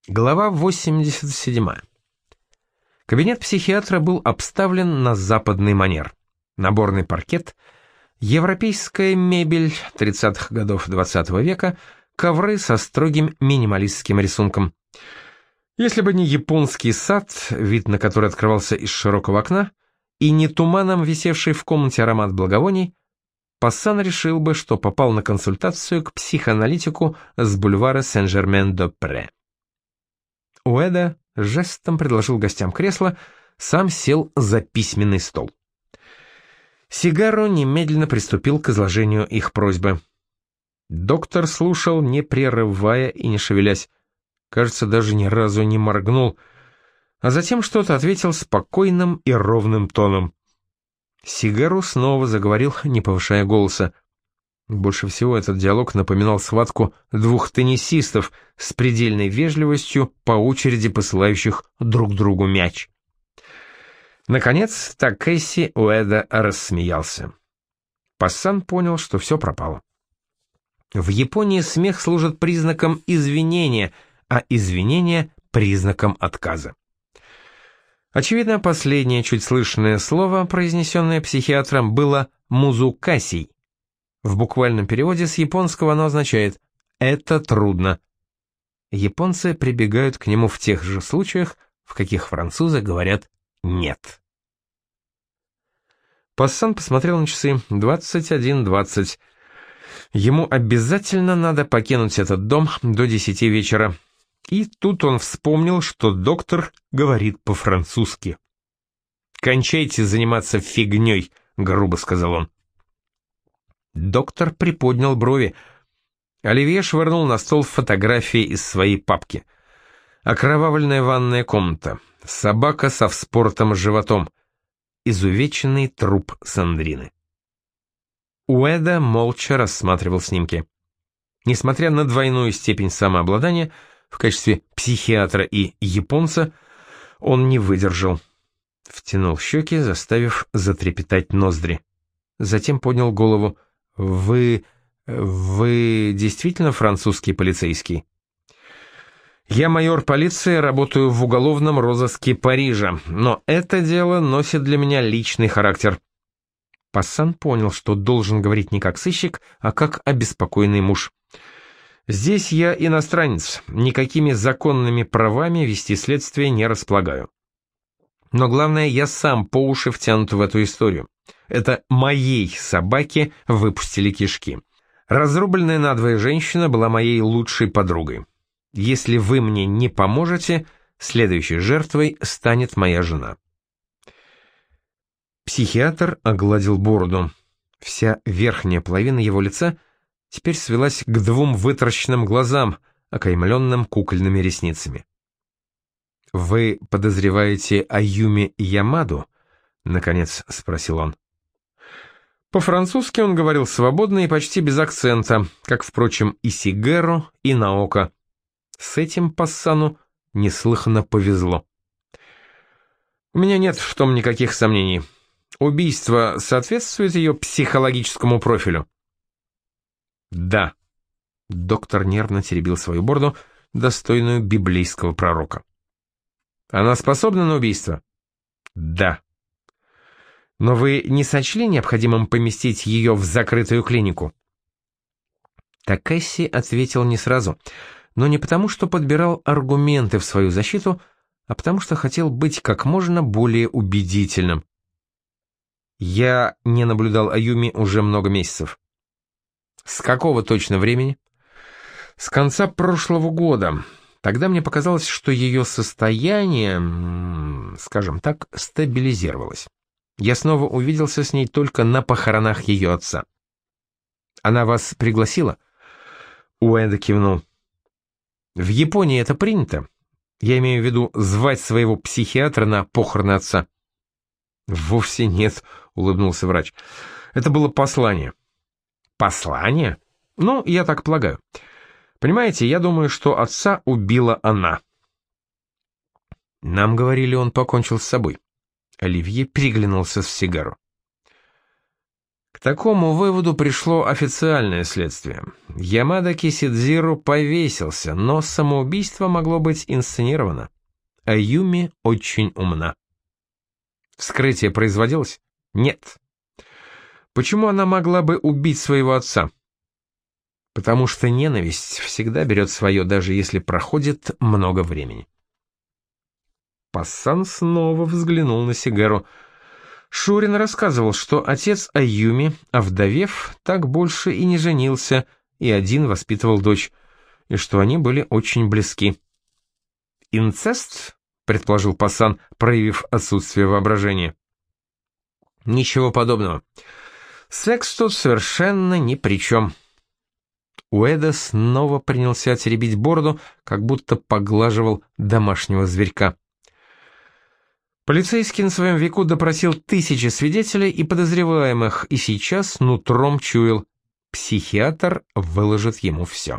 Глава 87. Кабинет психиатра был обставлен на западный манер. Наборный паркет, европейская мебель 30-х годов XX века, ковры со строгим минималистским рисунком. Если бы не японский сад, вид на который открывался из широкого окна, и не туманом висевший в комнате аромат благовоний, Пассан решил бы, что попал на консультацию к психоаналитику с бульвара Сен-Жермен-де-Пре. Уэда жестом предложил гостям кресло, сам сел за письменный стол. Сигаро немедленно приступил к изложению их просьбы. Доктор слушал, не прерывая и не шевелясь, кажется, даже ни разу не моргнул, а затем что-то ответил спокойным и ровным тоном. Сигаро снова заговорил, не повышая голоса. Больше всего этот диалог напоминал схватку двух теннисистов с предельной вежливостью, по очереди посылающих друг другу мяч. Наконец, Такэси Уэда рассмеялся. Пассан понял, что все пропало. В Японии смех служит признаком извинения, а извинение — признаком отказа. Очевидно, последнее чуть слышное слово, произнесенное психиатром, было «музукасий». В буквальном переводе с японского оно означает «это трудно». Японцы прибегают к нему в тех же случаях, в каких французы говорят «нет». Пассан посмотрел на часы. 21:20. Ему обязательно надо покинуть этот дом до 10 вечера. И тут он вспомнил, что доктор говорит по-французски. «Кончайте заниматься фигней», — грубо сказал он. Доктор приподнял брови. Оливье швырнул на стол фотографии из своей папки. Окровавленная ванная комната, собака со вспоротым животом, изувеченный труп Сандрины. Уэда молча рассматривал снимки. Несмотря на двойную степень самообладания, в качестве психиатра и японца, он не выдержал. Втянул щеки, заставив затрепетать ноздри. Затем поднял голову. «Вы действительно французский полицейский?» «Я майор полиции, работаю в уголовном розыске Парижа, но это дело носит для меня личный характер». Пассан понял, что должен говорить не как сыщик, а как обеспокоенный муж. «Здесь я иностранец, никакими законными правами вести следствие не располагаю. Но главное, я сам по уши втянут в эту историю. Это моей собаке выпустили кишки. Разрубленная надвое женщина была моей лучшей подругой. Если вы мне не поможете, следующей жертвой станет моя жена». Психиатр огладил бороду. Вся верхняя половина его лица теперь свелась к двум вытаращенным глазам, окаймленным кукольными ресницами. «Вы подозреваете Аюми Ямаду?» — наконец спросил он. По-французски он говорил свободно и почти без акцента, как, впрочем, и Сигаро, и Наока. С этим Пассану неслыханно повезло. «У меня нет в том никаких сомнений. Убийство соответствует ее психологическому профилю?» «Да». Доктор нервно теребил свою бороду, достойную библейского пророка. «Она способна на убийство?» «Да». «Но вы не сочли необходимым поместить ее в закрытую клинику?» Такэси ответил не сразу, но не потому, что подбирал аргументы в свою защиту, а потому что хотел быть как можно более убедительным. «Я не наблюдал Аюми уже много месяцев». «С какого точно времени?» «С конца прошлого года. Тогда мне показалось, что ее состояние, скажем так, стабилизировалось. Я снова увиделся с ней только на похоронах ее отца». «Она вас пригласила?» Уэда кивнул. «В Японии это принято? Я имею в виду звать своего психиатра на похороны отца». «Вовсе нет», — улыбнулся врач. «Это было послание». «Послание? Ну, я так полагаю. Понимаете, я думаю, что отца убила она». «Нам говорили, он покончил с собой». Оливье переглянулся с Сигаро. К такому выводу пришло официальное следствие. Ямада Кисидзиру повесился, но самоубийство могло быть инсценировано. Аюми очень умна. Вскрытие производилось? Нет. Почему она могла бы убить своего отца? Потому что ненависть всегда берет свое, даже если проходит много времени. Пассан снова взглянул на сигару. Шурин рассказывал, что отец Аюми, овдовев, так больше и не женился, и один воспитывал дочь, и что они были очень близки. «Инцест?» — предположил Пассан, проявив отсутствие воображения. «Ничего подобного. Секс тут совершенно ни при чем». Уэда снова принялся теребить бороду, как будто поглаживал домашнего зверька. Полицейский на своем веку допросил тысячи свидетелей и подозреваемых, и сейчас нутром чуял, психиатр выложит ему все.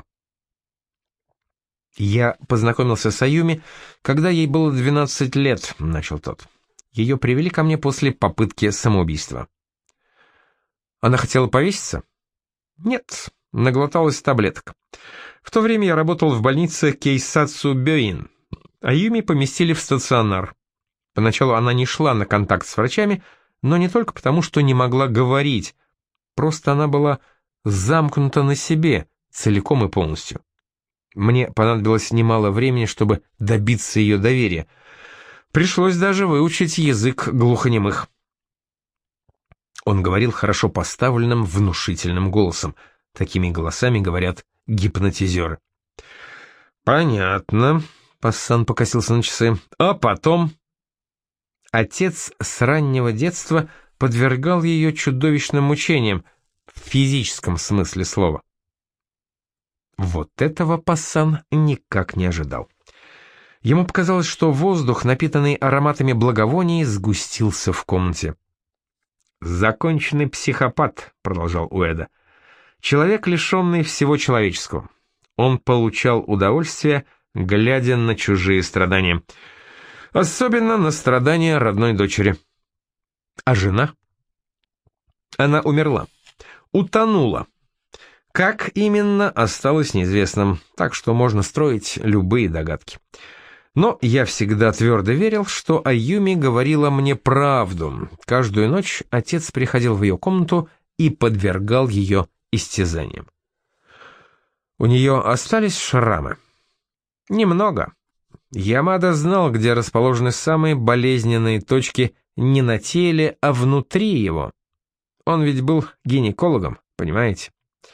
«Я познакомился с Аюми, когда ей было 12 лет», — начал тот. «Ее привели ко мне после попытки самоубийства». «Она хотела повеситься?» «Нет, наглоталась таблеток. В то время я работал в больнице Кейсацу Бёин. Аюми поместили в стационар. Поначалу она не шла на контакт с врачами, но не только потому, что не могла говорить, просто она была замкнута на себе, целиком и полностью. Мне понадобилось немало времени, чтобы добиться ее доверия. Пришлось даже выучить язык глухонемых». Он говорил хорошо поставленным, внушительным голосом. Такими голосами говорят гипнотизеры. «Понятно», — Пассан покосился на часы. «А потом...» Отец с раннего детства подвергал ее чудовищным мучениям, в физическом смысле слова. Вот этого Пассан никак не ожидал. Ему показалось, что воздух, напитанный ароматами благовоний, сгустился в комнате. «Законченный психопат», — продолжал Уэда. «Человек, лишенный всего человеческого. Он получал удовольствие, глядя на чужие страдания. Особенно на страдания родной дочери. А жена? Она умерла. Утонула. Как именно, осталось неизвестным, так что можно строить любые догадки. Но я всегда твердо верил, что Аюми говорила мне правду. Каждую ночь отец приходил в ее комнату и подвергал ее истязаниям. У нее остались шрамы? Немного. Ямада знал, где расположены самые болезненные точки не на теле, а внутри его. Он ведь был гинекологом, понимаете?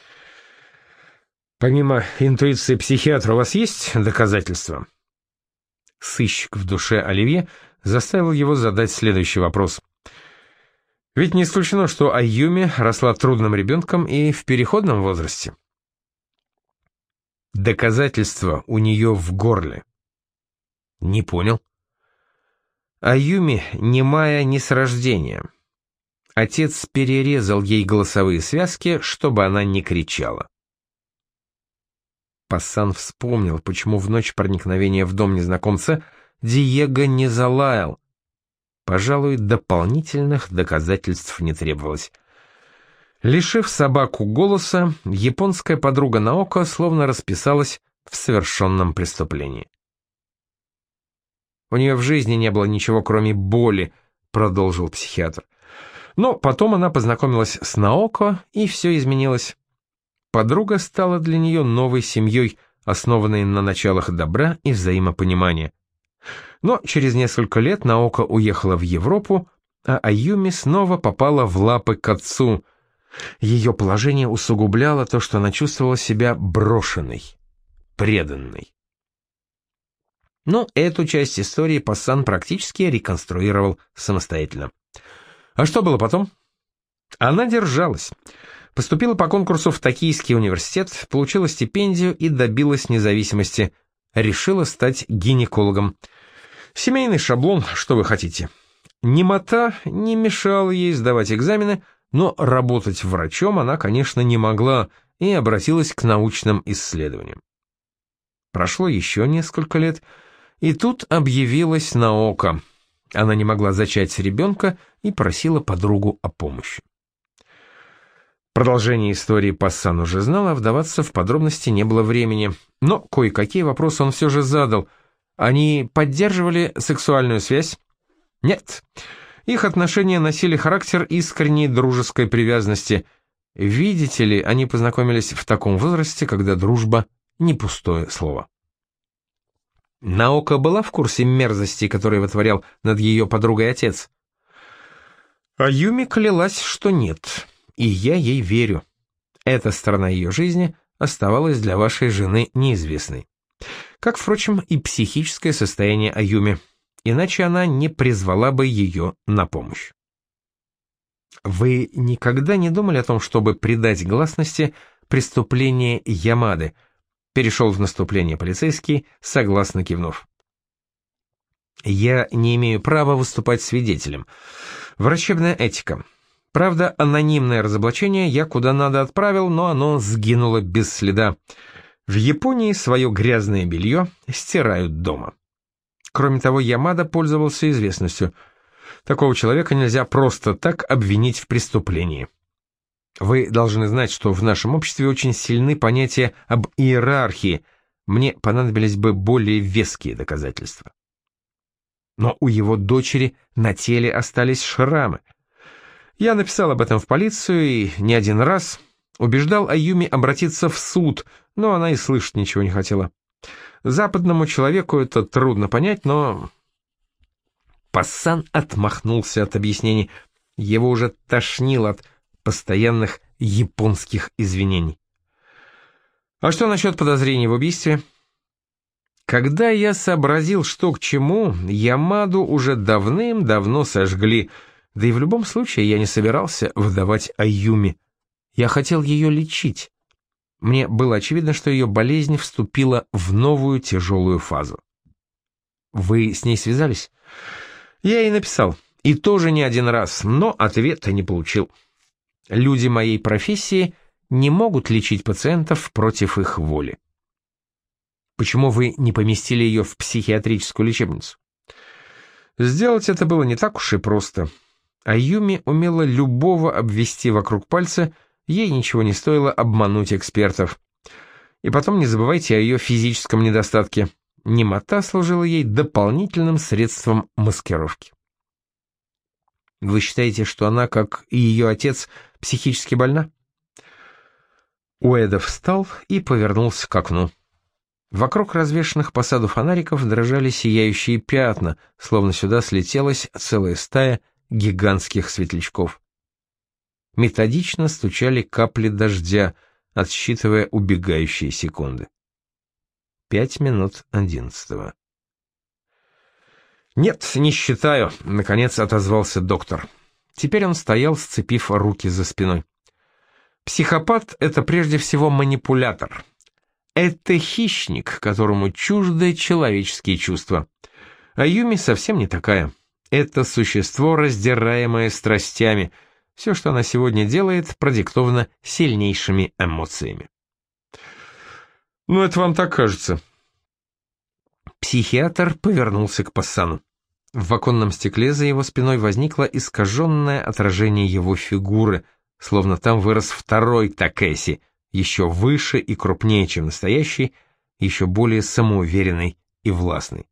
Помимо интуиции психиатра у вас есть доказательства? Сыщик в душе Оливье заставил его задать следующий вопрос. Ведь не исключено, что Аюми росла трудным ребенком и в переходном возрасте. Доказательства у нее в горле. Не понял. Аюми немая не с рождения. Отец перерезал ей голосовые связки, чтобы она не кричала. Пассан вспомнил, почему в ночь проникновения в дом незнакомца Диего не залаял. Пожалуй, дополнительных доказательств не требовалось. Лишив собаку голоса, японская подруга Наоко словно расписалась в совершенном преступлении. «У нее в жизни не было ничего, кроме боли», — продолжил психиатр. Но потом она познакомилась с Наоко, и все изменилось. Подруга стала для нее новой семьей, основанной на началах добра и взаимопонимания. Но через несколько лет Наоко уехала в Европу, а Аюми снова попала в лапы к отцу. Ее положение усугубляло то, что она чувствовала себя брошенной, преданной. Но эту часть истории Пассан практически реконструировал самостоятельно. А что было потом? Она держалась. Поступила по конкурсу в Токийский университет, получила стипендию и добилась независимости. Решила стать гинекологом. Семейный шаблон, что вы хотите. Немота не мешала ей сдавать экзамены, но работать врачом она, конечно, не могла и обратилась к научным исследованиям. Прошло еще несколько лет, и тут объявилась Наоко. Она не могла зачать ребенка и просила подругу о помощи. Продолжение истории Пассан уже знал, а вдаваться в подробности не было времени. Но кое-какие вопросы он все же задал. Они поддерживали сексуальную связь? Нет. Их отношения носили характер искренней дружеской привязанности. Видите ли, они познакомились в таком возрасте, когда дружба — не пустое слово. Наока была в курсе мерзостей, которые вытворял над ее подругой отец? Аюми клялась, что нет, и я ей верю. Эта сторона ее жизни оставалась для вашей жены неизвестной. Как, впрочем, и психическое состояние Аюми, иначе она не призвала бы ее на помощь. Вы никогда не думали о том, чтобы придать гласности преступление Ямады? Перешел в наступление полицейский, согласно кивнув. Я не имею права выступать свидетелем. Врачебная этика. Правда, анонимное разоблачение я куда надо отправил, но оно сгинуло без следа. В Японии свое грязное белье стирают дома. Кроме того, Ямада пользовался известностью. Такого человека нельзя просто так обвинить в преступлении. Вы должны знать, что в нашем обществе очень сильны понятия об иерархии. Мне понадобились бы более веские доказательства. Но у его дочери на теле остались шрамы. Я написал об этом в полицию и не один раз убеждал Аюми обратиться в суд, но она и слышать ничего не хотела. Западному человеку это трудно понять, но... Пассан отмахнулся от объяснений. Его уже тошнило от постоянных японских извинений. А что насчет подозрений в убийстве? Когда я сообразил, что к чему, Ямаду уже давным-давно сожгли, да и в любом случае я не собирался выдавать Аюми. Я хотел ее лечить. Мне было очевидно, что ее болезнь вступила в новую тяжелую фазу. Вы с ней связались? Я ей написал, и тоже не один раз, но ответа не получил. Люди моей профессии не могут лечить пациентов против их воли. Почему вы не поместили ее в психиатрическую лечебницу? Сделать это было не так уж и просто. Аюми умела любого обвести вокруг пальца, ей ничего не стоило обмануть экспертов. И потом не забывайте о ее физическом недостатке. Немота служила ей дополнительным средством маскировки. Вы считаете, что она, как и ее отец, психически больна? Уэда встал и повернулся к окну. Вокруг развешанных по саду фонариков дрожали сияющие пятна, словно сюда слетелась целая стая гигантских светлячков. Методично стучали капли дождя, отсчитывая убегающие секунды. 11:05. «Нет, не считаю», — наконец отозвался доктор. Теперь он стоял, сцепив руки за спиной. «Психопат — это прежде всего манипулятор. Это хищник, которому чужды человеческие чувства. А Юми совсем не такая. Это существо, раздираемое страстями. Все, что она сегодня делает, продиктовано сильнейшими эмоциями». «Ну, это вам так кажется». Психиатр повернулся к Пассану. В оконном стекле за его спиной возникло искаженное отражение его фигуры, словно там вырос второй Такеси, еще выше и крупнее, чем настоящий, еще более самоуверенный и властный.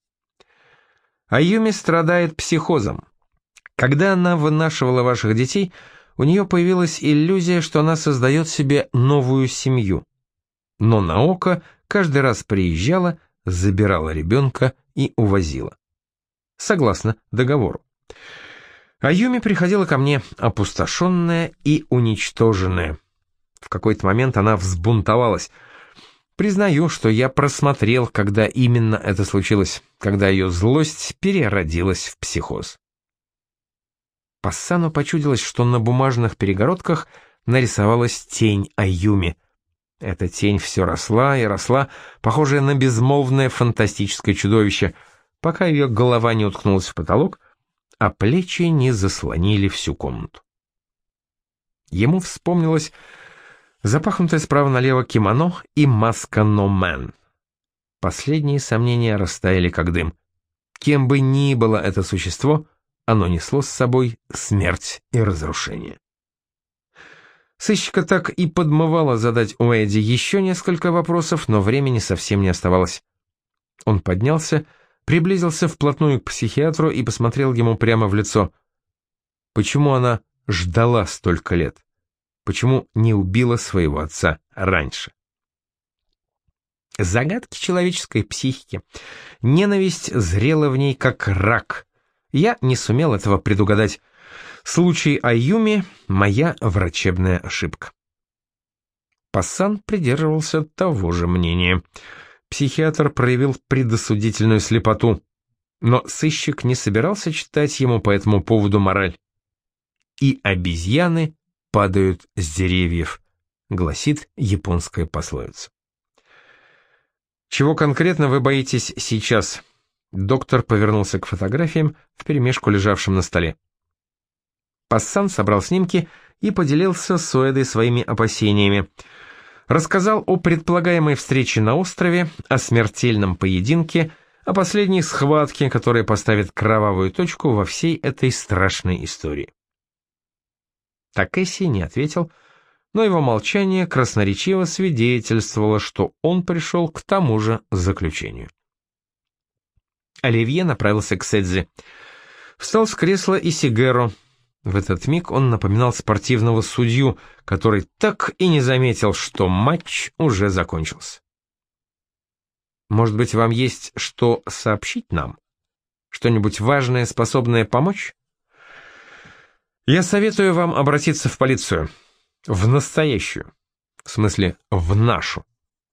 Аюми страдает психозом. Когда она вынашивала ваших детей, у нее появилась иллюзия, что она создает себе новую семью. Но Наока каждый раз приезжала, забирала ребенка и увозила. Согласно договору. Аюми приходила ко мне опустошенная и уничтоженная. В какой-то момент она взбунтовалась. Признаю, что я просмотрел, когда именно это случилось, когда ее злость переродилась в психоз. Пассану почудилось, что на бумажных перегородках нарисовалась тень Аюми. Эта тень все росла и росла, похожая на безмолвное фантастическое чудовище, пока ее голова не уткнулась в потолок, а плечи не заслонили всю комнату. Ему вспомнилось запахнутое справа налево кимоно и маска No Man. Последние сомнения растаяли как дым. Кем бы ни было это существо, оно несло с собой смерть и разрушение. Сыщика так и подмывало задать Уэйди еще несколько вопросов, но времени совсем не оставалось. Он поднялся, приблизился вплотную к психиатру и посмотрел ему прямо в лицо. Почему она ждала столько лет? Почему не убила своего отца раньше? Загадки человеческой психики. Ненависть зрела в ней как рак. Я не сумел этого предугадать. Случай Аюми — моя врачебная ошибка. Пассан придерживался того же мнения. Психиатр проявил предосудительную слепоту, но сыщик не собирался читать ему по этому поводу мораль. «И обезьяны падают с деревьев», — гласит японская пословица. «Чего конкретно вы боитесь сейчас?» Доктор повернулся к фотографиям, вперемешку лежавшим на столе. Пассан собрал снимки и поделился с Уэйдой своими опасениями. Рассказал о предполагаемой встрече на острове, о смертельном поединке, о последней схватке, которая поставит кровавую точку во всей этой страшной истории. Такэси не ответил, но его молчание красноречиво свидетельствовало, что он пришел к тому же заключению. Оливье направился к Сэдзи. Встал с кресла и Сигеро. В этот миг он напоминал спортивного судью, который так и не заметил, что матч уже закончился. «Может быть, вам есть что сообщить нам? Что-нибудь важное, способное помочь?» «Я советую вам обратиться в полицию. В настоящую. В смысле, в нашу.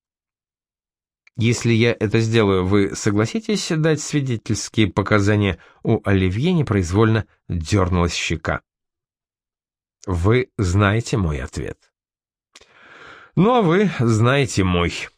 Если я это сделаю, вы согласитесь дать свидетельские показания?» У Оливье непроизвольно дернулась щека. «Вы знаете мой ответ». «Ну, а вы знаете мой».